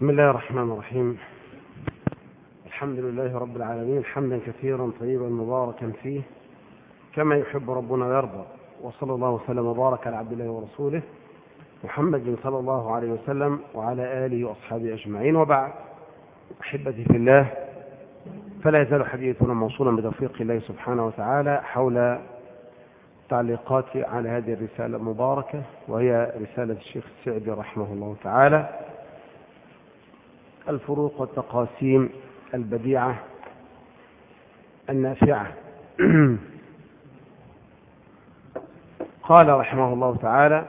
بسم الله الرحمن الرحيم. الحمد لله رب العالمين حمدا كثيرا طيبا مباركا فيه كما يحب ربنا ويرضى، وصلى الله وسلم وبارك على عبد الله ورسوله محمد صلى الله عليه وسلم وعلى آله وأصحابه أجمعين، وبعد. أحبتي في الله، فلا يزال حديثنا موصولا بتوفيق الله سبحانه وتعالى حول تعليقات على هذه الرسالة المباركة، وهي رسالة الشيخ السعدي رحمه الله تعالى، الفروق والتقاسيم البديعة النافعة. قال رحمه الله تعالى: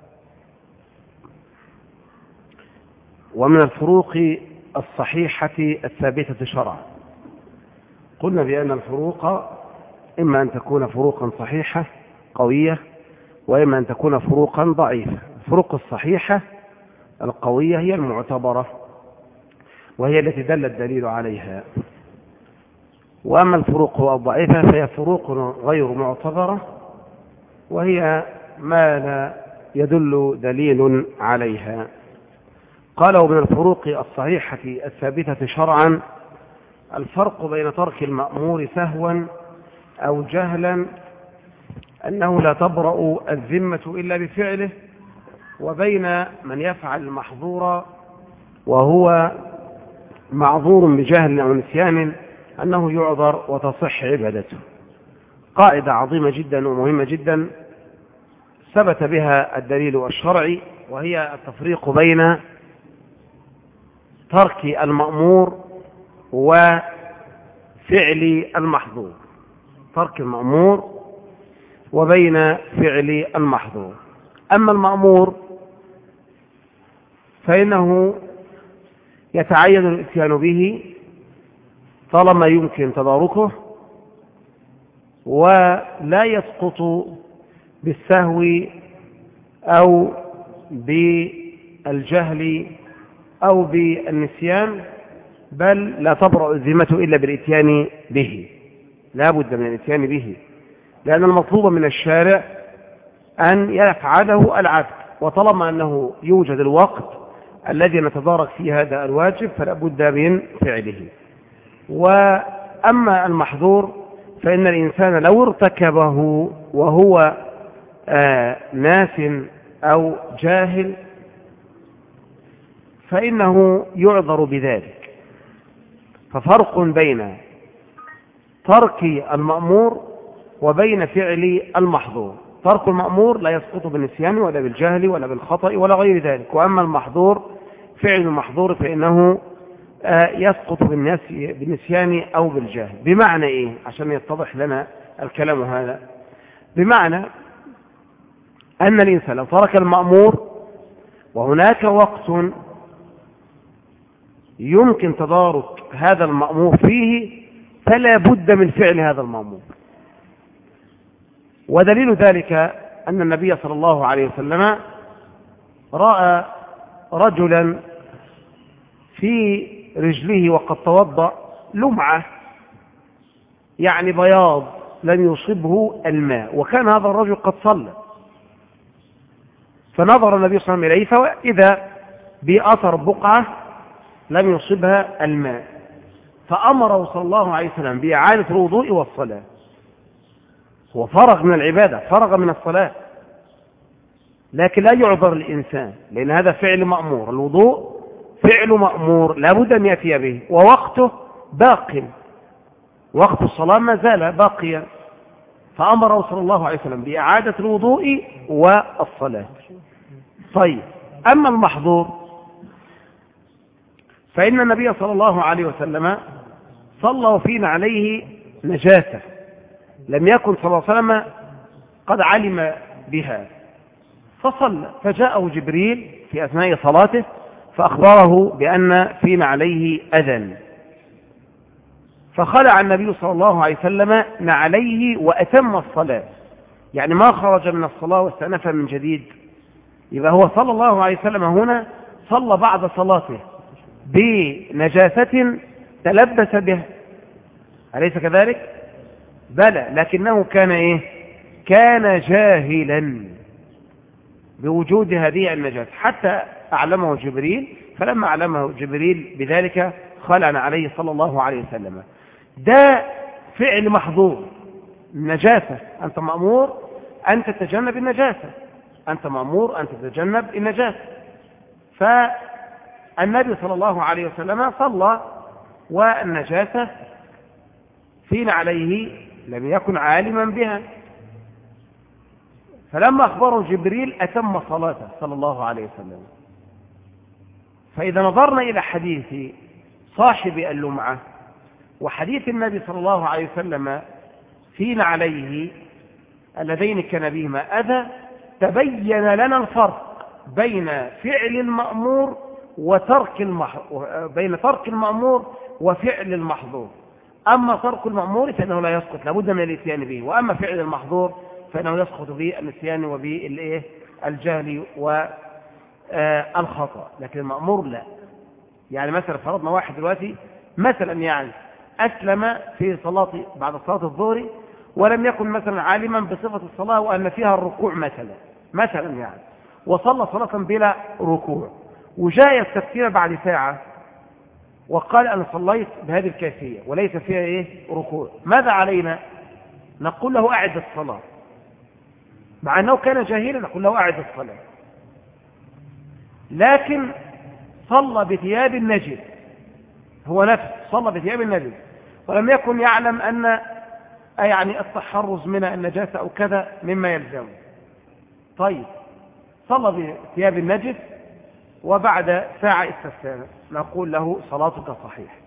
ومن الفروق الصحيحة الثابتة شرعا. قلنا بأن الفروق إما أن تكون فروقا صحيحة قوية، وإما أن تكون فروقا ضعيفة. الفروق الصحيحة القوية هي المعتبرة، وهي التي دل الدليل عليها. وأما الفروق الضعيفة فهي فروق غير معتبرة، وهي ما لا يدل دليل عليها. قال: ومن الفروق الصحيحة الثابتة شرعا الفرق بين ترك المأمور سهوا أو جهلا، أنه لا تبرأ الذمة إلا بفعله، وبين من يفعل المحظور وهو معذور بجهل أو نسيان، أنه يعذر وتصح عبادته. قاعدة عظيمة جدا ومهمة جدا ثبت بها الدليل الشرعي، وهي التفريق بين ترك المأمور وفعل المحظور. ترك المأمور وبين فعل المحظور. أما المأمور فإنه يتعين الإتيان به طالما يمكن تداركه، ولا يسقط بالسهو أو بالجهل أو بالنسيان، بل لا تبرأ الذمة إلا بالإتيان به. لا بد من الإتيان به، لأن المطلوب من الشارع أن يفعله العبد، وطالما أنه يوجد الوقت الذي نتدارك فيه هذا الواجب فلا بد من فعله. وأما المحظور فإن الإنسان لو ارتكبه وهو ناس أو جاهل فإنه يعذر بذلك. ففرق بين ترك المأمور وبين فعل المحظور. ترك المأمور لا يسقط بالنسيان ولا بالجهل ولا بالخطأ ولا غير ذلك، وأما المحظور فعل المحظور فإنه يسقط بالنسيان أو بالجهل. بمعنى إيه؟ عشان يتضح لنا الكلام هذا. بمعنى أن الإنسان لو ترك المأمور وهناك وقت يمكن تدارك هذا المأمور فيه فلا بد من فعل هذا المأمور. ودليل ذلك أن النبي صلى الله عليه وسلم رأى رجلا في رجله وقد توضأ لمعة، يعني بياض لم يصبه الماء، وكان هذا الرجل قد صلى. فنظر النبي صلى الله عليه وسلم إليه فإذا بأثر بقعة لم يصبها الماء، فأمره صلى الله عليه وسلم بإعادة الوضوء والصلاة. هو فرغ من العبادة، فرغ من الصلاة، لكن لا يعذر الإنسان، لأن هذا فعل مأمور. الوضوء فعل مأمور لا بد أن يأتي به، ووقته باق، وقت الصلاة ما زال باقيا، فأمره صلى الله عليه وسلم بإعادة الوضوء والصلاة. طيب، أما المحظور فإن النبي صلى الله عليه وسلم صلى وفينا عليه نجاسة لم يكن صلى الله عليه وسلم قد علم بها، فصلى، فجاءه جبريل في أثناء صلاته فأخبره بأن فينا عليه أذى، فخلع النبي صلى الله عليه وسلم نعليه وأتم الصلاة، يعني ما خرج من الصلاة واستأنف من جديد. يبقى هو صلى الله عليه وسلم هنا صلى بعد صلاته بنجاسة تلبس بها، أليس كذلك؟ بلى، لكنه كان إيه؟ كان جاهلا بوجود هذه النجاسة، حتى أعلمه جبريل فلما علمه جبريل بذلك خلع عليه صلى الله عليه وسلم. ده فعل محظور، النجاسة، أنت مأمور أن تتجنب النجاسة، أنت مأمور أن تتجنب النجاسة. فالنبي صلى الله عليه وسلم صلى والنجاسة فين عليه لم يكن عالما بها، فلما أخبره جبريل أتم صلاته صلى الله عليه وسلم. فإذا نظرنا إلى حديث صاحب اللمعة وحديث النبي صلى الله عليه وسلم فين عليه اللذين كان بهما أذى، تبين لنا الفرق بين فعل المأمور بين ترك المأمور وفعل المحظور. أما ترك المأمور فإنه لا يسقط، لابد من الاتيان به، وأما فعل المحظور فإنه يسقط بالنسيان وبالجهل والخطأ، لكن المأمور لا. يعني مثلا فرضنا واحد دلوقتي مثلا يعني أسلم في صلاة بعد صلاة الظهر ولم يكن مثلا عالما بصفة الصلاة وأن فيها الركوع مثلا يعني، وصلى صلاة بلا ركوع، وجاء التفكير بعد ساعة وقال أنا صليت بهذه الكيفية وليس فيها ركوع، ماذا علينا؟ نقول له أعد الصلاة، مع أنه كان جاهلا نقول له أعد الصلاة، لكن صلى بثياب النجس، هو نفسه صلى بثياب النجس ولم يكن يعلم أن يعني التحرز من النجاسة أو كذا مما يلزمه. طيب صلى بثياب النجس وبعد ساعة استسلم، نقول له صلاتك صحيحة.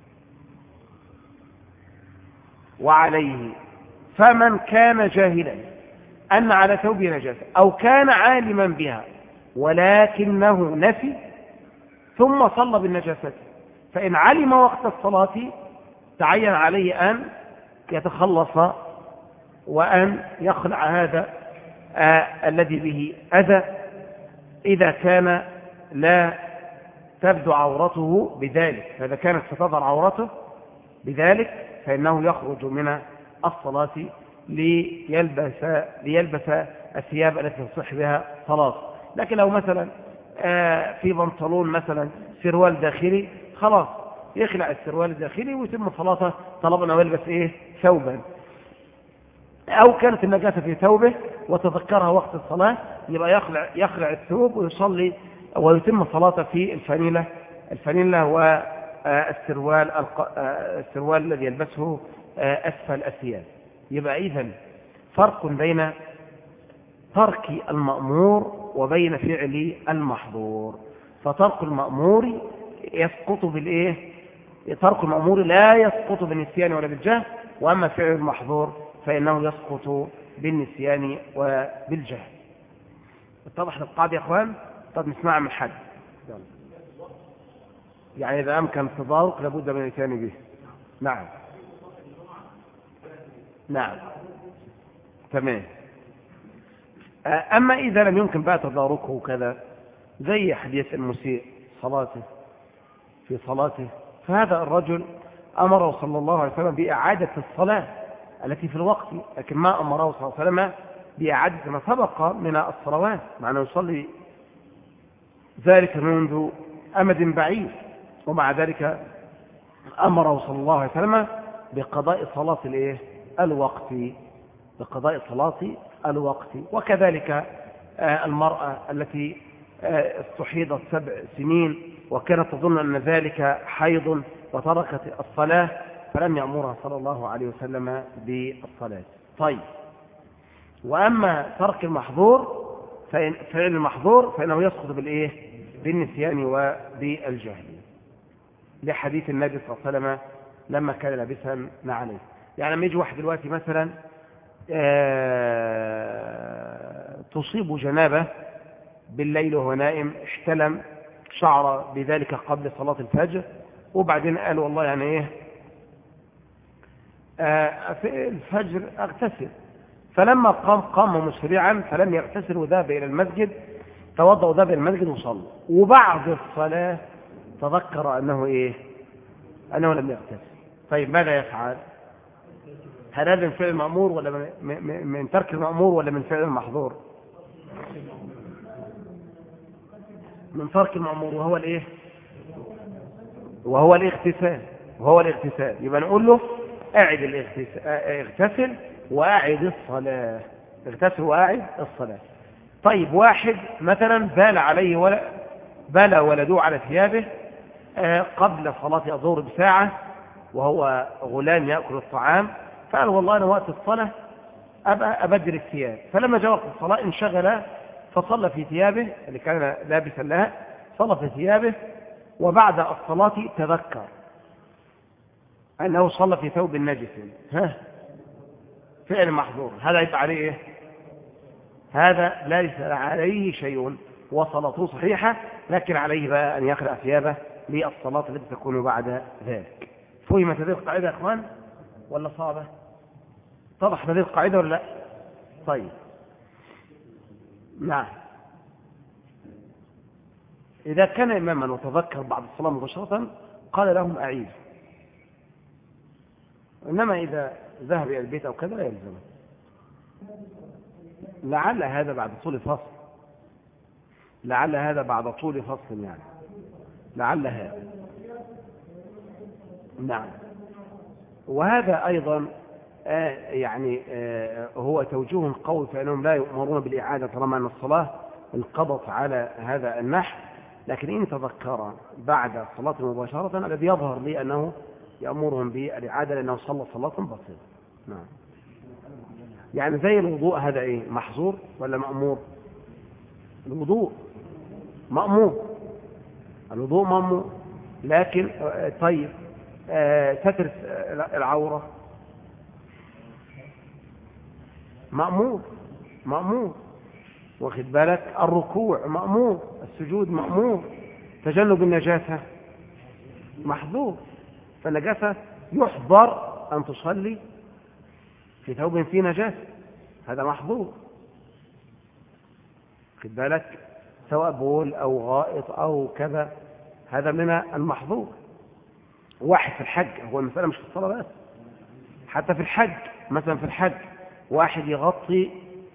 وعليه فمن كان جاهلا أن على ثوبه نجاسة أو كان عالما بها ولكنه نسي ثم صلى بالنجاسة، فإن علم وقت الصلاة تعين عليه أن يتخلص وأن يخلع هذا الذي به أذى، إذا كان لا تبدو عورته بذلك، فإذا كانت ستظهر عورته بذلك فإنه يخرج من الصلاة ليلبس الثياب التي تصح بها صلاة. لكن لو مثلا في بنطلون مثلا سروال داخلي، خلاص يخلع السروال الداخلي ويتم صلاته طلبنا ويلبس ثوبا، أو كانت النجاسة في ثوبه وتذكرها وقت الصلاة يبقى يخلع الثوب ويصلي ويتم صلاته في الفانيلة والسروال الذي يلبسه أسفل الثياب. يبقى إذن فرق بين ترك المأمور وبين فعل المحظور. فترك المأمور يسقط ترك المأمور لا يسقط بالنسيان ولا بالجهل، وأما فعل المحظور فإنه يسقط بالنسيان وبالجهل. اتضح القاعدة يا أخوان؟ طب نسمع من حد يعني إذا أمكن التضارك لابد من الاتيان به. نعم تمام. أما إذا لم يمكن بقى تداركه كذا زي حديث المسيء في صلاته، فهذا الرجل أمره صلى الله عليه وسلم بإعادة الصلاة التي في الوقت، لكن ما أمره صلى الله عليه وسلم بإعادة ما سبق من الصلوات، مع أنه يصلي ذلك منذ أمد بعيد، ومع ذلك أمره صلى الله عليه وسلم بقضاء صلاة الوقت. وكذلك المرأة التي استحيضت 7 سنين وكانت تظن أن ذلك حيض وتركت الصلاة فلم يأمرها صلى الله عليه وسلم بالصلاة. طيب، وأما ترك المحظور فعل المحظور فإنه يسقط بالنسيان وبالجهل، لحديث النبي صلى الله عليه وسلم لما كان لابسا نعليه. يعني لما يجي واحد دلوقتي مثلا تصيب جنابه بالليل وهو نائم، احتلم شعر بذلك قبل صلاة الفجر، وبعدين قال والله يعني في الفجر اغتسل، فلما قام مسرعا فلم يغتسل وذهب إلى المسجد، توضأ وذهب إلى المسجد وصلى، وبعد الصلاة تذكر أنه لم يغتسل. طيب ماذا يفعل؟ هل هذا من فعل المأمور ولا من ترك المأمور ولا من فعل المحظور؟ من ترك المأمور، وهو وهو الاغتسال يبقى نقول له اعد اغتسل واعد الصلاة. اغتسل واعد الصلاة. طيب واحد مثلا بال ولده على ثيابه قبل صلاة الظهر بساعة وهو غلام يأكل الطعام، فقال والله أنا وقت الصلاة أبقى أبدل الثياب، فلما جاء وقت الصلاة انشغل فصلى في ثيابه اللي كان لابسا لها، صلى في ثيابه، وبعد الصلاة تذكر أنه صلى في ثوب نجس، فعل محظور، هذا يبقى عليه إيه؟ هذا ليس عليه شيء وصلاته صحيحة، لكن عليه بقى أن يخلع ثيابه للصلاة التي تكون بعد ذلك. فهمت هذه القاعدة يا أخوان ولا صعبة؟ طرح هذه القاعدة ولا لا؟ طيب نعم. إذا كان إماما وتذكر بعد الصلاة مباشرة قال لهم أعيد، إنما إذا ذهب إلى البيت أو كذا لا يلزم. لعل هذا بعد طول فصل يعني، لعل هذا. نعم. وهذا أيضا هو توجيه قوي، فإنهم لا يؤمرون بالإعادة طالما أن الصلاة انقضت على هذا النحو، لكن إن تذكر بعد الصلاة مباشرة الذي يظهر لي أنه يأمرهم بالإعادة لأنه صلى صلاة بسيطة. نعم. يعني زي الوضوء، هذا إيه، محظور ولا مأمور؟ الوضوء مأمور، لكن طيب ستر العورة مأمور، واخد بالك، الركوع مأمور، السجود مأمور، تجنب النجاسة محظور، فالنجاسة يحظر أن تصلي في ثوب فيه نجاسة، هذا محظور، واخد بالك، سواء بول أو غائط أو كذا، هذا من المحظور. واحد في الحج، هو المسألة مش في الصلاة بس، حتى في الحج، مثلا في الحج واحد يغطي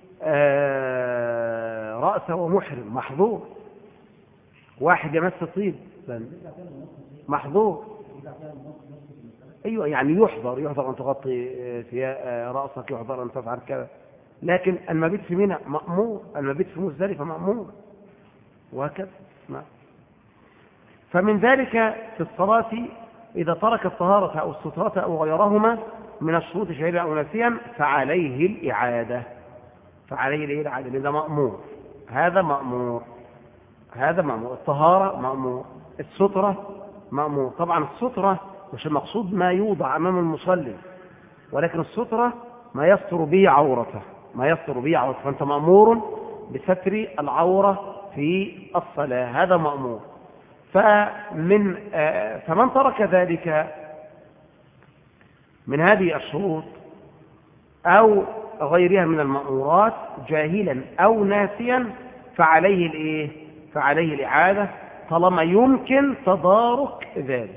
رأسه ومحرم محظور، واحد يمس طيب محظور. أيوة، يعني يحظر أن تغطي في رأسك، يحظر أن تفعل كذا، لكن المبيت في منى مأمور، المبيت في مزدلفة مأمور، وهكذا. فمن ذلك في الصلاة إذا ترك الطهارة أو السترة أو غيرهما من الشروط شهيدا أو ناسيا فعليه الإعادة، لذا مأمور، هذا مأمور، الطهارة مأمور، السترة مأمور. طبعا السترة مش المقصود ما يوضع أمام المصلي، ولكن السترة ما يستر به عورته، فأنت مأمور بستر العورة في الصلاة، هذا مأمور. فمن ترك ذلك من هذه الشروط أو غيرها من المأمورات جاهلا أو ناسيا فعليه الإعادة، طالما يمكن تدارك ذلك.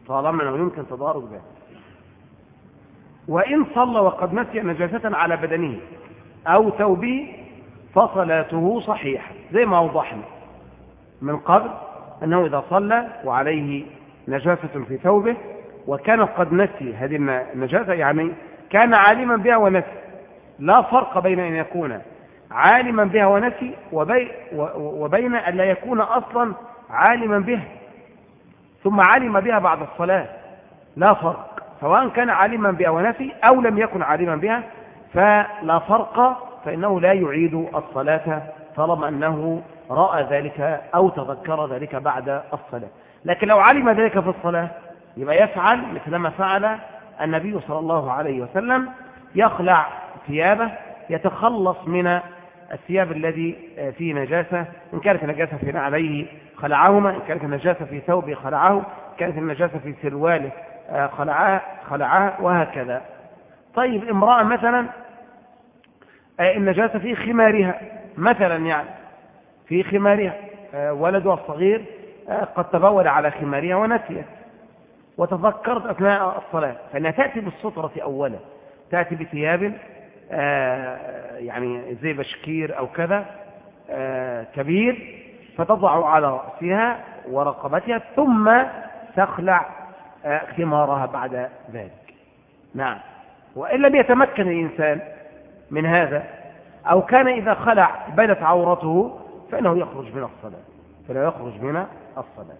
وإن صلى وقد نسي نجاسة على بدنه أو ثوبه فصلاته صحيحة، زي ما وضحنا من قبل أنه إذا صلى وعليه نجاسة في ثوبه وكان قد نسي هذه النجاسة، يعني كان عالما بها ونسي، لا فرق بين أن يكون عالما بها ونسي وبين أن لا يكون أصلا عالما بها ثم علم بها بعد الصلاة، لا فرق، سواء كان عالما بها ونسي أو لم يكن عالما بها فلا فرق، فإنه لا يعيد الصلاة طالما أنه رأى ذلك أو تذكر ذلك بعد الصلاة. لكن لو علم ذلك في الصلاة يبقى يفعل مثل ما فعل النبي صلى الله عليه وسلم، يخلع ثيابه، يتخلص من الثياب الذي فيه نجاسة، إن كانت النجاسة في نعليه خلعهما، إن كانت النجاسة في ثوبه خلعه، إن كانت النجاسة في سرواله خلعها، وهكذا. طيب امرأة مثلا النجاسة في خمارها مثلا، يعني في خمارها ولدها الصغير قد تبول على خمارها ونسيت وتذكرت أثناء الصلاة، فإنها تأتي بالسترة أولا، تأتي بثياب يعني زي بشكير أو كذا كبير، فتضع على رأسها ورقبتها، ثم تخلع خمارها بعد ذلك. نعم. وإن لم يتمكن الإنسان من هذا أو كان إذا خلع بانت عورته فإنه يخرج من الصلاة، فلا يخرج من الصلاة.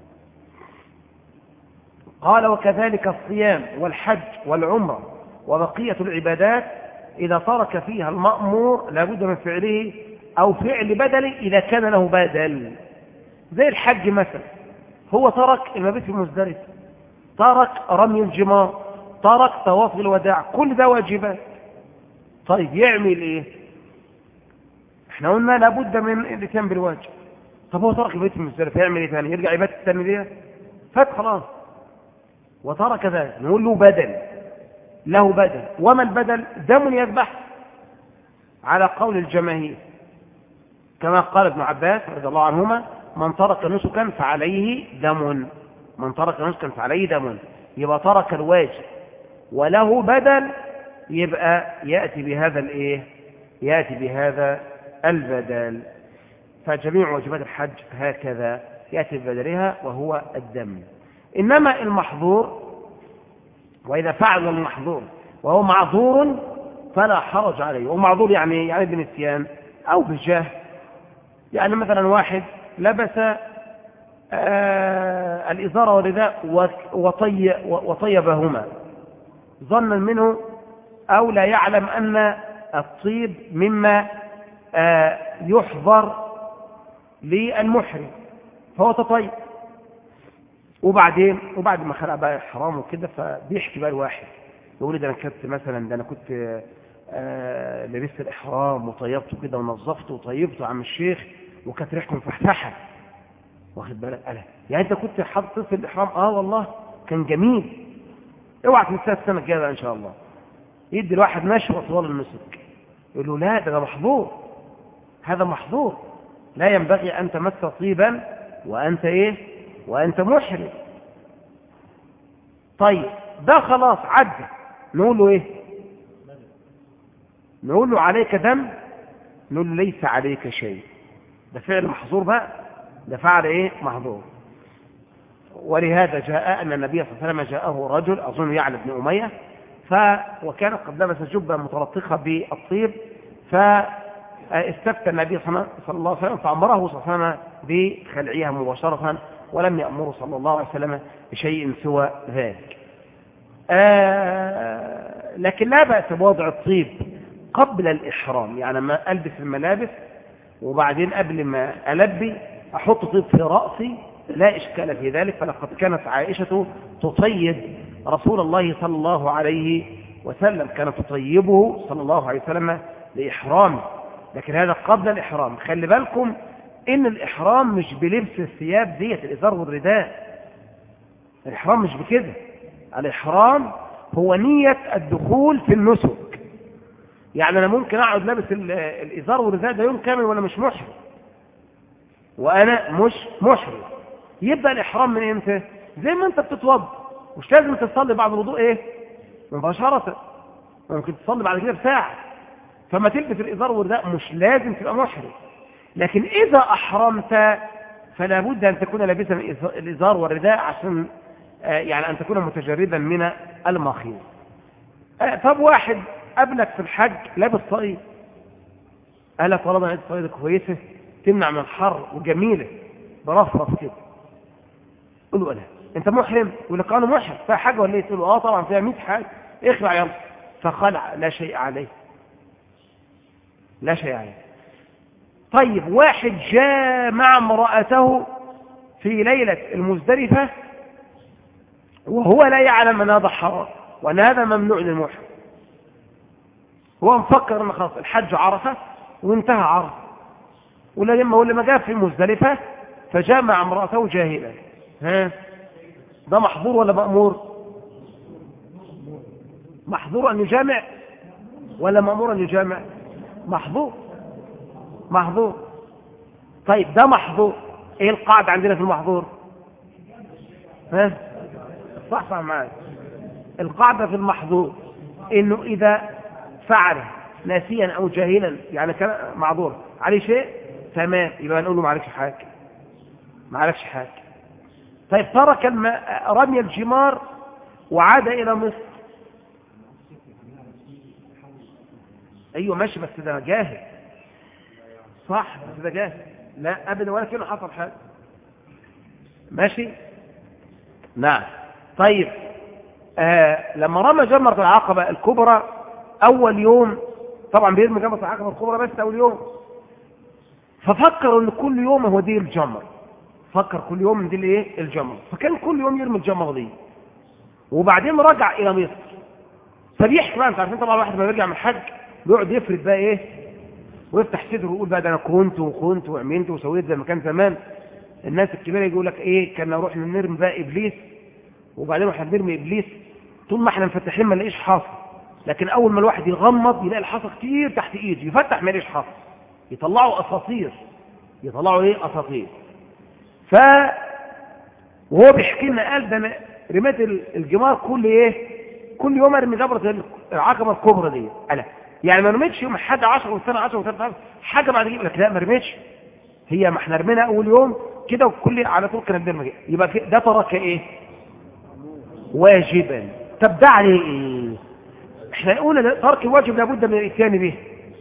قال وكذلك الصيام والحج والعمرة وبقية العبادات إذا ترك فيها المأمور لابد من فعله أو فعل بدل إذا كان له بدل. زي الحج مثلا، هو ترك المبيت في مزدلفة، ترك رمي الجمار، ترك طواف الوداع، كل ده واجبات. طيب يعمل ايه؟ احنا قلنا لابد من الاتيان بالواجب. طب هو ترك المبيت في مزدلفة، يعمل ايه ثاني؟ يرجع يبات الثاني ليه؟ فات خلاص وترك ذلك، نقول له بدل، له بدل. وما البدل؟ دم يذبح على قول الجماهير، كما قال ابن عباس رضي الله عنهما: من ترك نسكا فعليه دم، من ترك نسكا فعليه دم. يبقى ترك الواجب وله بدل، يبقى يأتي بهذا الايه؟ يأتي بهذا البدل. فجميع واجبات الحج هكذا يأتي ببدلها وهو الدم. إنما المحظور، وإذا فعل المحظور وهو معذور فلا حرج عليه. ومعذور يعني بنسيان أو بجهل. يعني مثلا واحد لبس الإزار والرداء وطيبهما ظنا منه أو لا يعلم أن الطيب مما يحضر للمحرم، فهو تطيب. وبعد ما خلع بقى إحرامه وكده، فبيحكي بقى الواحد يقول: ده أنا كنت مثلا، ده أنا كنت لبست الإحرام وطيبته كده ونظفته وطيبته عم الشيخ، وكانت ريحته مفحفحة، واخد بالك؟ يعني أنت كنت حاطط في الإحرام؟ والله كان جميل. اوعى تنساه السنة الجاية بقى إن شاء الله. يدي الواحد نشوة طوال النسك، يقول له: لا، ده محظور، هذا محظور، لا ينبغي أن تمس طيبا وأنت إيه؟ وأنت محرم. طيب ده خلاص عدى، نقول له إيه؟ نقول له: عليك دم؟ نقول له: ليس عليك شيء، ده فعل محظور بقى، ده فعل إيه؟ محظور. ولهذا جاء أن النبي صلى الله عليه وسلم جاءه رجل أظن يعلى بن أمية، وكان قد لبس جبة متلطخة بالطيب، فاستفتى النبي صلى الله عليه وسلم فأمره صلى الله عليه وسلم بخلعها مباشرة، ولم يأمره صلى الله عليه وسلم بشيء سوى ذلك. لكن لا بأس بوضع الطيب قبل الإحرام، يعني ما ألبس الملابس وبعدين قبل ما ألبي أحط طيب في رأسي، لا إشكال في ذلك. فلقد كانت عائشة تطيب رسول الله صلى الله عليه وسلم، كانت تطيبه صلى الله عليه وسلم لإحرامه، لكن هذا قبل الإحرام. خلي بالكم إن الإحرام مش بلبس الثياب ديت، الإزار والرداء. الإحرام مش بكده. الإحرام هو نية الدخول في النسك. يعني أنا ممكن أقعد لابس الإزار والرداء ده يوم كامل وأنا مش محرم، وأنا مش محرم. يبقى الإحرام من إمتى؟ زي ما أنت بتتوضى، مش لازم تصلي بعد الوضوء إيه؟ مباشرة، ممكن تصلي بعد كده بساعة. فما تلبس الإزار والرداء مش لازم تبقى محرم. لكن إذا أحرمت فلا بد أن تكون لابسا الإزار والرداء عشان يعني أن تكون متجردا من المخيط. طب واحد قبلك في الحج لابس طاقية، قال: طالما لابس طاقية كويسة تمنع من الحر وجميلة برفرف كده، قل له: أنا أنت محرم؟ يقول لك: أنا محرم. فيها حاجة ولا إيه؟ تقول له: طبعا فيها 100 حاجة، اخلع يلا. فخلع، لا شيء عليه، لا شيء عليه. طيب واحد جامع امرأته في ليلة المزدلفة وهو لا يعلم أن هذا حرام وأن هذا ممنوع للمحرم، هو مفكر أن خلاص الحج عرفة وانتهى عرفة، ولما جاء في المزدلفة فجامع امرأته جاهلا، ده محظور ولا مأمور؟ محظور أن يجامع ولا مأمور أن يجامع؟ محظور. طيب ده محظور، ايه القاعدة عندنا في المحظور؟ صح معاك. القاعدة في المحظور انه اذا فعل ناسيا او جاهلا، يعني كان معذور عليه شيء، تمام، يبقى نقول له معلكش حاجة. طيب ترك رمي الجمار وعاد إلى مصر. أيوة ماشي، بس ده جاهل. صح، بس ده جاهل. لا أبدا، ولا كأنه حصل حاجة. ماشي. نعم. طيب لما رمى جمرة العقبة الكبرى أول يوم، طبعا بيرمي جمرة العقبة الكبرى بس أول يوم، ففكروا ان كل يوم هو دي الجمر، فكر كل يوم ان دي الايه الجمر، فكان كل يوم يرمي الجمر دي، وبعدين رجع الى مصر. فبيحكي بقى، انت عارفين طبعا الواحد ما بيرجع من الحج بيقعد يفرد بقى ايه ويفتح صدره ويقول بقى ده انا كنت وكنت وعملت وسويت زي ما كان زمان. الناس الكبيره يقول لك ايه، كنا نروح نرمي بقى ابليس، وبعدين واحنا بنرمي ابليس طول ما احنا مفتحين ما نلاقيش حاصل، لكن اول ما الواحد يغمض يلاقي الحصى كتير تحت ايده، يفتح ما يلاقيش حصى، يطلعوا اساطير، يطلعوا ايه اساطير. وهو بيحكي لنا قال ده انا رميت الجمار كل ايه، كل يوم ارمي جبره العقبه الكبرى دي. قال يعني ما رميتش يوم حاجه 10 والسنه 10 وثلاث حاجه بعد كده، لك لا ما رميتش، هي ما احنا رمينا اول يوم كده وكل على طول كنا بنرمي. يبقى ده ترك ايه واجبا. طب ده عليه ايه؟ احنا قلنا ترك الواجب لابد من الاتيان به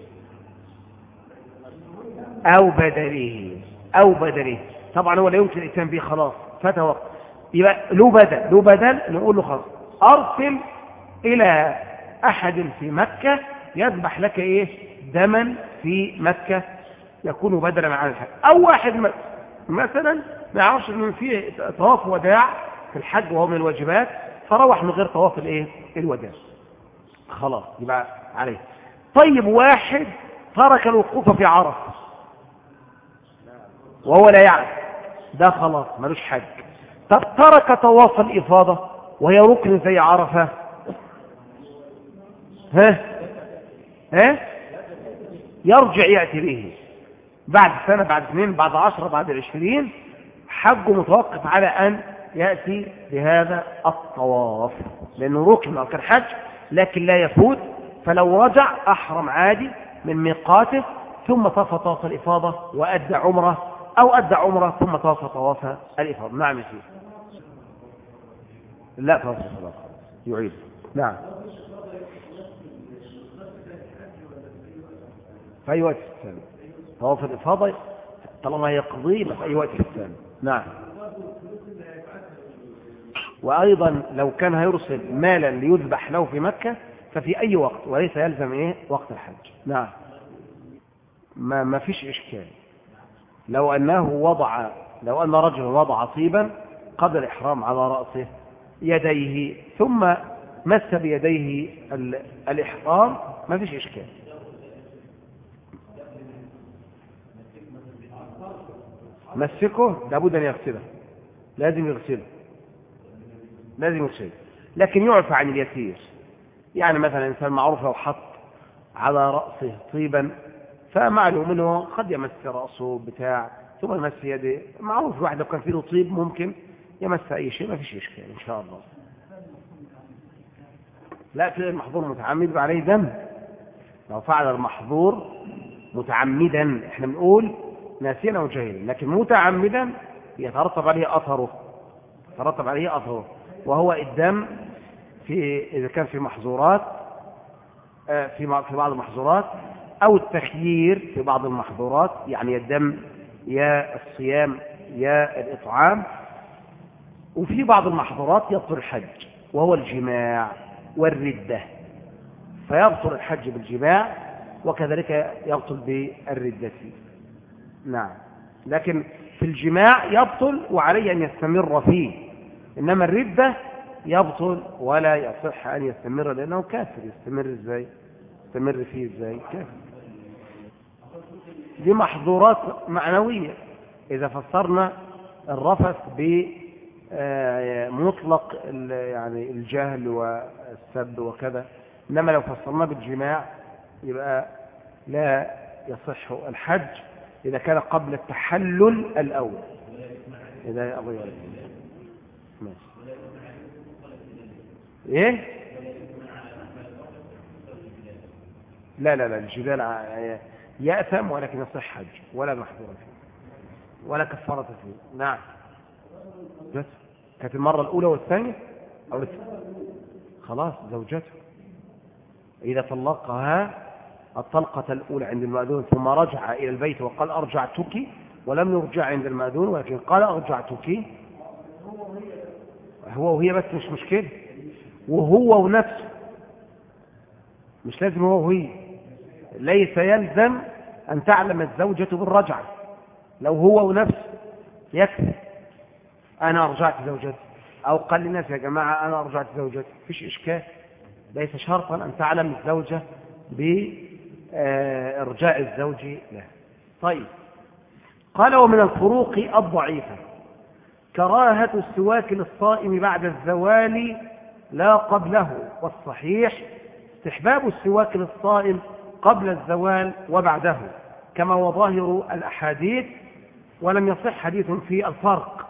او بدله، او بدله. طبعا هو لا يمكن الاتيان به، خلاص فات وقت. يبقى له بدل نقول له خلاص ارسل الى احد في مكة يذبح لك ايه دما في مكة يكون بدلا عن الحج. او واحد مثلا ما يعرفش ان في طواف وداع في الحج وهو من الواجبات، فروح من غير طواف الايه الوداع، خلاص يبقى عليه. طيب واحد ترك الوقوف في عرفه وهو لا يعرف، ده خلاص ملوش حج. طب ترك طواف الإفاضة وهي ركن زي عرفة، ها يرجع يأتي به بعد سنة، بعد 2، بعد 10، بعد 20، حجه متوقف على أن يأتي بهذا الطواف، لأنه ركن أو كان حج لكن لا يفوت. فلو رجع أحرم عادي من ميقاته ثم طاف طواف الإفاضة وأدى عمره، أو أدى عمره ثم طاف طواف الإفاضة. نعم يا سيدي. لا طواف الإفاضة يعيد. نعم في أي وقت الثاني طواف الإفاضة طالما يقضي في أي وقت الثاني. نعم. وأيضا لو كان هيرسل مالا ليذبح له في مكة ففي أي وقت وليس يلزم إيه وقت الحج. نعم ما فيش إشكال. لو أن رجل وضع طيبا قبل الإحرام على رأسه يديه ثم مس بيديه الإحرام ما فيش إشكال. مسكه لابد أن يغسله، لازم يغسله، لكن يعفى عن اليسير. يعني مثلا إنسان معروف لو حط على رأسه طيبا فمعلوم أنه قد يمس رأسه بتاع ثم يمس يده، معروف واحد لو كان فيه طيب ممكن يمس أي شيء ما فيش إشكال إن شاء الله. لا في المحظور متعمد عليه دم. لو فعل المحظور متعمدا، احنا بنقول ناسيا أو جاهلا، لكن متعمدا يترتب عليه أثره، وهو الدم إذا كان في محظورات، في بعض المحظورات، أو التخيير في بعض المحظورات، يعني الدم يا الصيام يا الإطعام. وفي بعض المحظورات يبطل الحج وهو الجماع والردة، فيبطل الحج بالجماع وكذلك يبطل بالردة. نعم. لكن في الجماع يبطل وعليه أن يستمر فيه، إنما الردة يبطل ولا يصح أن يستمر لأنه كافر. يستمر فيه إزاي كافر. دي محظورات معنوية إذا فسرنا الرفث بمطلق يعني الجهل والسب وكذا، إنما لو فسرناه بالجماع يبقى لا يصح الحج إذا كان قبل التحلل الأول. إذا أبو يالك إيه؟ لا الجدال يأثم ولكن يصح حج ولا محظور فيه ولا كفارة فيه. نعم. زوجته. كانت المرة الأولى والثانية أو خلاص زوجته. إذا طلقها الطلقة الأولى عند المأذون ثم رجع إلى البيت وقال أرجعتك، ولم يرجع عند المأذون ولكن قال أرجعتك، هو وهي بس مش مشكلة، وهو ونفسه، مش لازم هو وهي. ليس يلزم أن تعلم الزوجة بالرجعة، لو هو ونفسه يكفي أنا أرجعت زوجتي، أو قال للناس يا جماعة أنا أرجعت زوجتي، فيش إشكال. ليس شرطا أن تعلم الزوجة بإرجاع الزوج له. طيب، قال ومن الفروق الضعيفة كراهة السواك للصائم بعد الزوال لا قبله، والصحيح استحباب السواك للصائم قبل الزوال وبعده كما هو ظاهر الأحاديث، ولم يصح حديث في الفرق.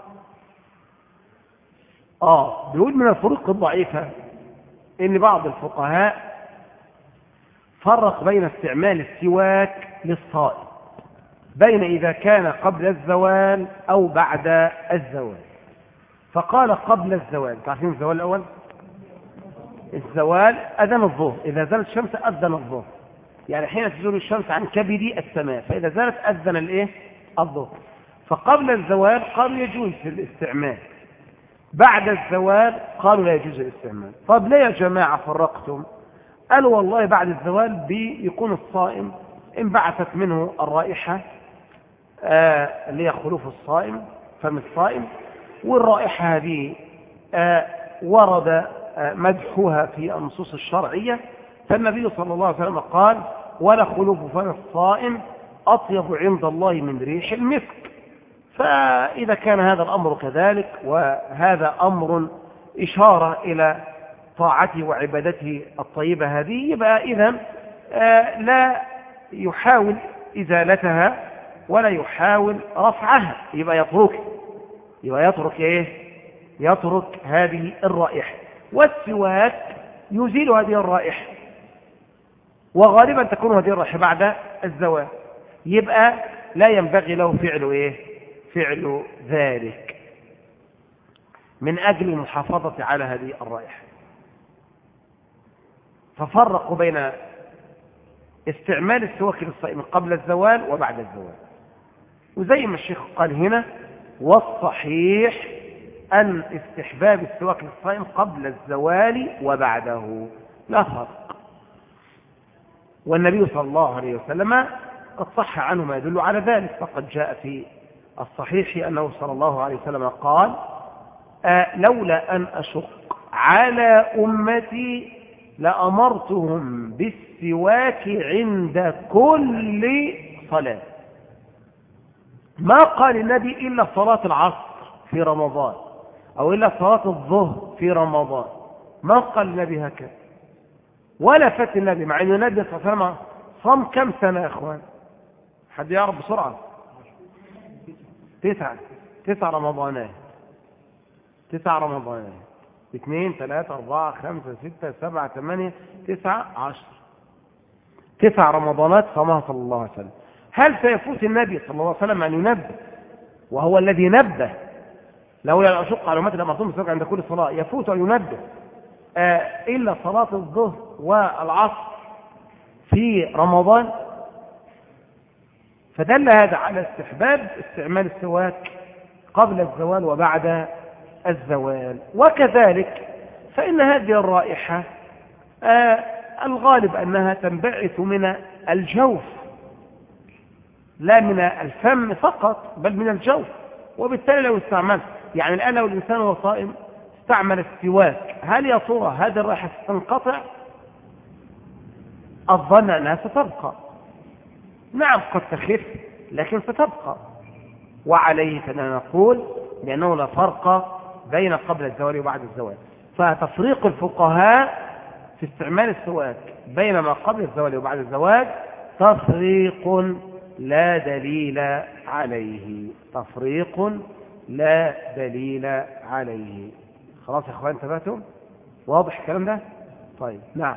بيقول من الفروق الضعيفة إن بعض الفقهاء فرق بين استعمال السواك للصائم بين إذا كان قبل الزوال أو بعد الزوال. فقال قبل الزوال، تعرفين الزوال الأول؟ الزوال أذن الظهر، إذا زالت الشمس أذن الظهر، يعني حين تزول الشمس عن كبد السماء، فإذا زالت أذن الإيه؟ الظهر. فقبل الزوال قالوا يجوز الاستعمال، بعد الزوال قالوا لا يجوز الاستعمال. طب ليه يا جماعة فرقتم؟ قالوا والله بعد الزوال بيكون الصائم انبعثت منه الرائحة اللي هي خلوف الصائم، فم الصائم، والرائحة هذه ورد مدحها في النصوص الشرعية، فالنبي صلى الله عليه وسلم قال ولا خلوف فم الصائم أطيب عند الله من ريح المسك. فإذا كان هذا الأمر كذلك، وهذا أمر إشارة إلى طاعته وعبادته الطيبة هذه، يبقى إذن لا يحاول إزالتها ولا يحاول رفعها، يبقى يترك إيه؟ يترك هذه الرائحة. والسواك يزيل هذه الرائحة، وغالبا تكون هذه الرائحة بعد الزوال، يبقى لا ينبغي له فعل إيه؟ فعل ذلك من أجل المحافظة على هذه الرائحة. ففرقوا بين استعمال السواك للصائم قبل الزوال وبعد الزوال. وزي ما الشيخ قال هنا والصحيح أن استحباب السواك للصائم قبل الزوال وبعده لا فرق. والنبي صلى الله عليه وسلم قد صح عنه ما يدل على ذلك، فقد جاء في الصحيح أنه صلى الله عليه وسلم قال لولا أن أشق على أمتي لأمرتهم بالسواك عند كل صلاة. ما قال النبي إلا صلاة العصر في رمضان أو إلا صلاة الظهر في رمضان، ما قال النبي هكذا ولا فات النبي، مع أن النبي صلى الله عليه وسلم صام كم سنة يا أخوان؟ حد يعرف بسرعة؟ 9 رمضانات، 9 رمضانات، 2 3 4 5 6 7 8 9 10، 9 رمضانات صامها صلى الله عليه وسلم. هل سيفوت النبي صلى الله عليه وسلم أن ينبه، وهو الذي نبه لولا أن أشق على أمتي لأمرتهم بالسواك عند كل صلاة، يفوت أن ينبه إلا صلاة الظهر والعصر في رمضان؟ فدل هذا على استحباب استعمال السواك قبل الزوال وبعد الزوال. وكذلك فإن هذه الرائحة الغالب أنها تنبعث من الجوف لا من الفم فقط، بل من الجوف، وبالتالي لو استعمل، يعني الآن لو الإنسان هو صائم استعمل السواك، هل يا ترى هذه الرائحة ستنقطع؟ الظن أنها ستبقى، نعم قد تخف لكن ستبقى. وعليه فإننا نقول بأنه لا فرق بين قبل الزوال وبعد الزوال. فتفريق الفقهاء في استعمال السواك بين ما قبل الزوال وبعد الزوال تفريق لا دليل عليه، تفريق لا دليل عليه. خلاص يا اخوان انتبهتم؟ واضح الكلام ده؟ طيب نعم.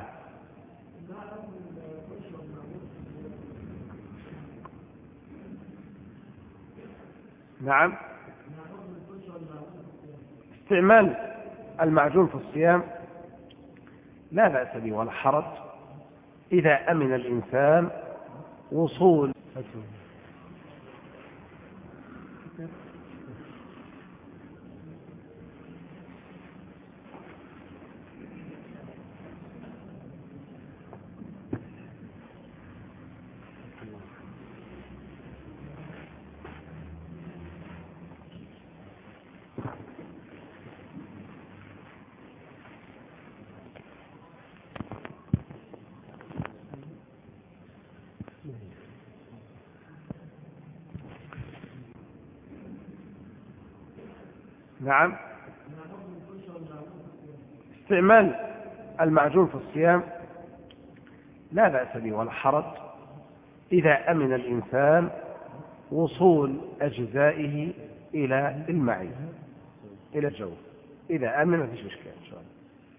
نعم استعمال المعجون في الصيام لا بأس به ولا حرج إذا أمن الإنسان وصول نعم. استعمال المعجون في الصيام لا بأس به ولا حرج إذا أمن الإنسان وصول أجزائه إلى المعدة إلى الجوف، إذا أمن ما فيش مشكلة إن شاء الله.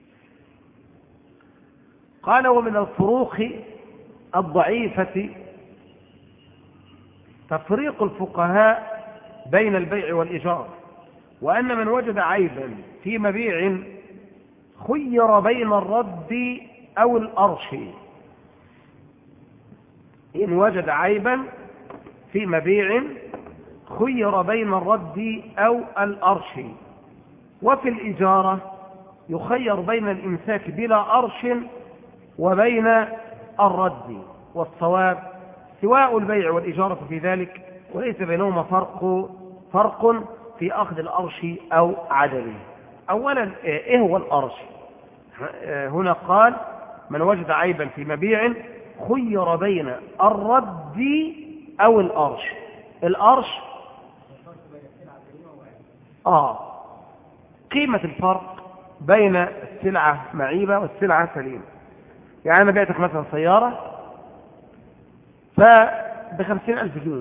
قال ومن الفروق الضعيفة تفريق الفقهاء بين البيع والإيجار، وأن من وجد عيبا في مبيع خير بين الرد أو الأرش. إن وجد عيبا في مبيع خير بين الرد أو الأرش. وفي الإجارة يخير بين الإمساك بلا أرش وبين الرد، والصواب سواء البيع والإجارة في ذلك، وليس بينهما فرق في أخذ الأرش أو عدمه. أولا إيه هو الأرش؟ هنا قال من وجد عيبا في مبيع خير بين الرد أو الأرش. الأرش قيمة الفرق بين السلعة معيبة والسلعة سليمة. يعني أنا بعتك مثلا سيارة ب50,000 جنيه،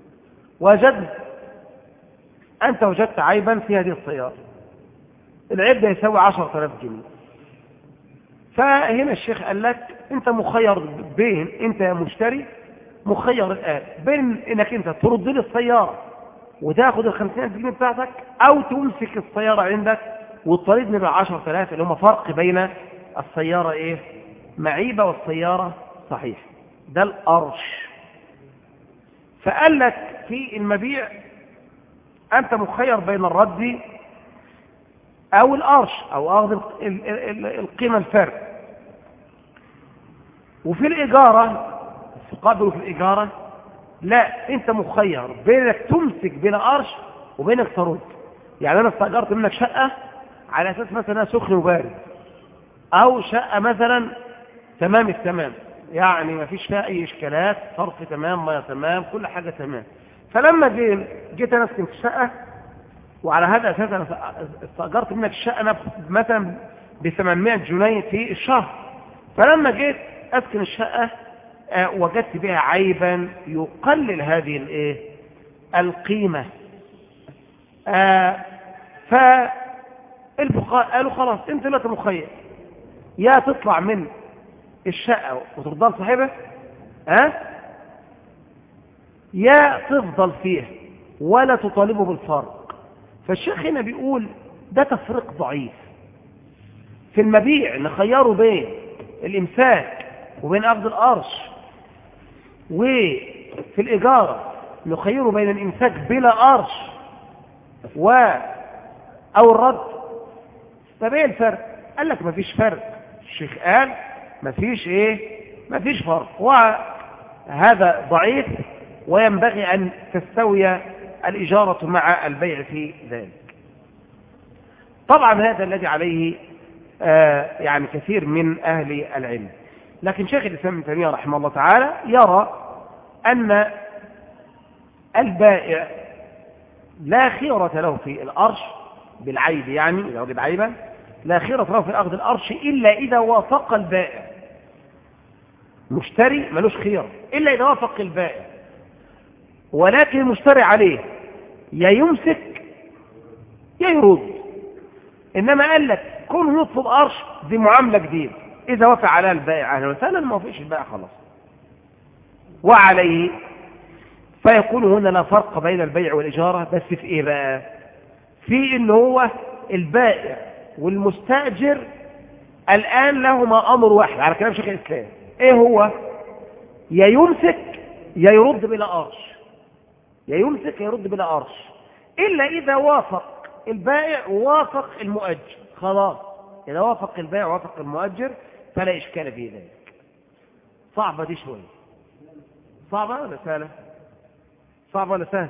أنت وجدت عيبا في هذه السيارة، العيب ده يساوي 10,000 جنيه. فهنا الشيخ قال لك أنت مخير بين، أنت يا مشتري مخير الآن بين أنك أنت ترد لي السيارة وتاخد 50,000 جنيه بتاعتك، أو تمسك السيارة عندك وتطردني ب10,000، اللي هم فرق بين السيارة معيبة والسيارة صحيح. ده الأرش. فقال لك في المبيع أنت مخير بين الرد أو الأرش أو أخذ القيمة الفرق. وفي الإجارة قابلوا في الإجارة لا، أنت مخير بينك تمسك بين أرش وبينك ترد. يعني أنا استأجرت منك شقة على أساس مثلا سخن وبارد، أو شقة مثلا تمام التمام، يعني ما فيش فيها أي إشكالات، صرف تمام، مياه تمام، كل حاجة تمام. فلما جيت أنا أسكن في الشقة، وعلى هذا الأساس أنا استأجرت منك الشقة مثلا ب800 جنيه في الشهر. فلما جيت أسكن الشقة وجدت بها عيبا يقلل هذه القيمة، فالفقهاء قالوا خلاص أنت لا مخير، يا تطلع من الشقة وتفضل صاحبها، يا تفضل فيها ولا تطالبه بالفرق. فالشيخ هنا بيقول ده تفريق ضعيف. في المبيع نخيره بين الإمساك وبين أخذ الأرش، وفي الإجارة نخيره بين الإمساك بلا أرش أو الرد. طب ايه الفرق؟ قال لك مفيش فرق. الشيخ قال مفيش فرق، وهذا ضعيف، وينبغي أن تستوي الإجارة مع البيع في ذلك. طبعا هذا الذي عليه يعني كثير من أهل العلم. لكن شيخ الإسلام ابن تيمية رحمه الله تعالى يرى أن البائع لا خيرة له في الأرش بالعيب، يعني إذا وجد عيبا لا خيرة له في أخذ الأرش إلا إذا وافق البائع. مشتري ملوش خيرة إلا إذا وافق البائع، ولكن المشتري عليه يا يمسك يا يرد. إنما قال لك كونه يطلب أرش دي معاملة جديدة، إذا وافق عليها البائع أهلا وسهلا، ما وافقش البائع خلاص. وعليه فيكون هنا لا فرق بين البيع والإجارة، بس في إيه بقى؟ في إن هو البائع والمستأجر الآن لهما أمر واحد على كلام شيخ الإسلام. إيه هو؟ يا يمسك يا يرد بلا قرش، يا يمسك يا يرد بلا قرش، إلا إذا وافق البائع ووافق المؤجر. خلاص، إذا وافق البائع ووافق المؤجر فلا إشكال في ذلك. صعبة دي شوية. صعبة ولا سهلة؟ صعبة ولا سهلة؟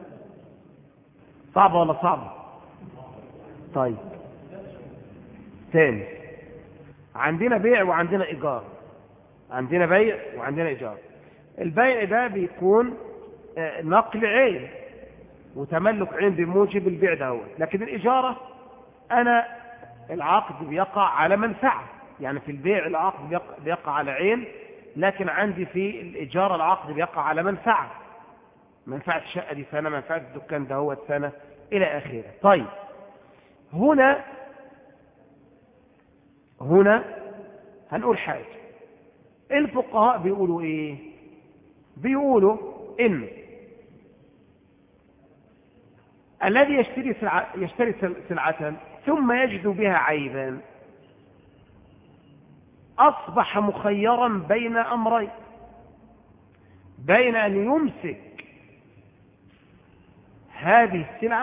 صعبة ولا صعبة؟ طيب تاني، عندنا بيع وعندنا إيجار. عندنا بيع وعندنا إيجار. البيع ده بيكون نقل عين وتملك عين بموجب البيع ده. لكن الإجارة أنا العقد بيقع على منفعة، يعني في البيع العقد بيقع على عين، لكن عندي في الإجارة العقد بيقع على منفعة. منفعة الشقة دي سنة، منفعة الدكان ده هو سنة، إلى آخره. طيب هنا هنقول حاجة. الفقهاء بيقولوا إيه؟ بيقولوا إن الذي يشتري سلعة ثم يجد بها عيبا أصبح مخيرا بين أمرين، بين أن يمسك هذه السلعة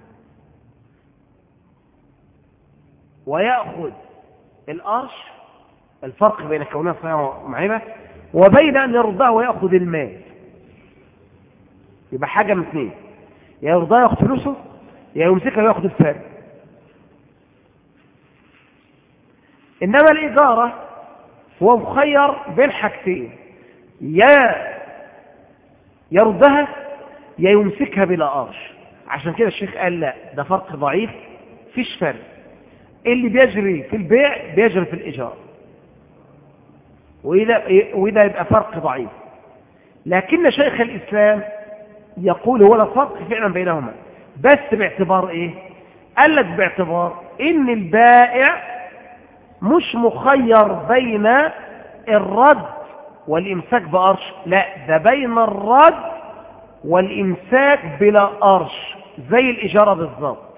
ويأخذ القرش، الفرق بين كونها صحيحة ومعيبة، وبين أن يرضاه ويأخذ المال. يبقى حاجة من اثنين، يا يرضاه يأخذ فلوسه يا يمسكها ويأخذ الفرق. إنما الإجارة هو مخير بين حاجتين، يا يردها يا يمسكها بلا قرش. عشان كده الشيخ قال لا، ده فرق ضعيف، فيش فرق. اللي بيجري في البيع بيجري في الإيجار، وإذا يبقى فرق ضعيف. لكن شيخ الإسلام يقول هو لا فرق فعلا بينهما، بس باعتبار إيه؟ قال لك باعتبار إن البائع مش مخير بين الرد والإمساك بقرش، لا، ده بين الرد والإمساك بلا قرش، زي الإجارة بالضبط.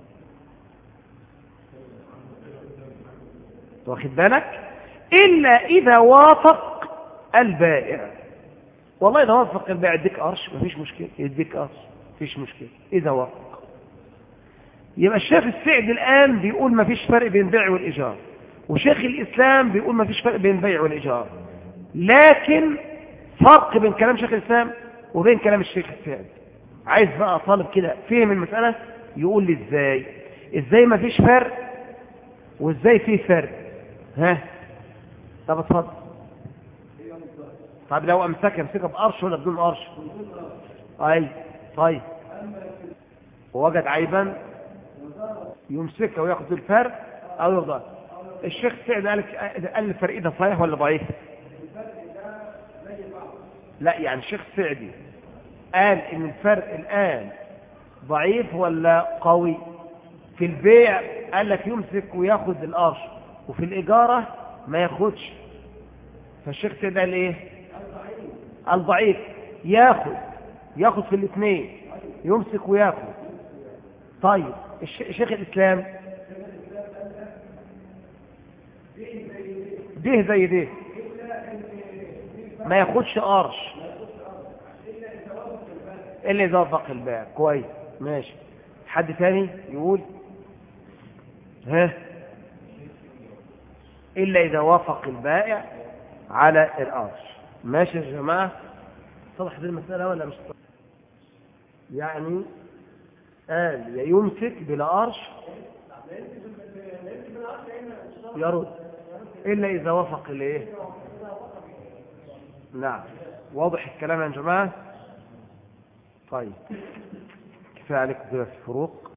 واخد بالك؟ إلا إذا وافق البائع. والله إذا وافق البائع يديك قرش مفيش مشكلة، يديك قرش مفيش مشكلة إذا وافق. يبقى الشيخ السعدي الآن بيقول مفيش فرق بين البيع والإيجار، وشيخ الإسلام بيقول مفيش فرق بين البيع والإيجار. لكن فرق بين كلام شيخ الإسلام وبين كلام الشيخ السعدي. عايز بقى طالب كده فهم المسألة يقول لي ازاي مفيش فرق وازاي في فرق. ها، طب اتفضل. طب لو امسكها بقرش ولا بدون قرش؟ اي طيب، ووجد عيبا يمسكها وياخذ الفرق او يرضى. الشيخ سعد قال الفرق ده صحيح ولا ضعيف؟ لا، يعني الشيخ سعدي قال ان الفرق الان ضعيف ولا قوي؟ في البيع قال لك يمسك وياخذ القرش، وفي الإجارة ما ياخدش. فالشيخ سعد قال ايه؟ الضعيف ياخذ في الاثنين، يمسك وياخذ. طيب الشيخ الإسلام ده زي ده ما ياخدش قرش إلا إذا وافق البائع. كويس، ماشي. حد ثاني يقول؟ ها، إلا إذا وافق البائع على القرش. ماشي يا جماعة؟ صلح دي المسألة ولا مش صلح؟ يعني قال يا يمسك بلا قرش يرد، إلا إذا وافق الإيه؟ نعم، واضح الكلام يا جماعة؟ طيب، كفاية عليكم كده في الفروق.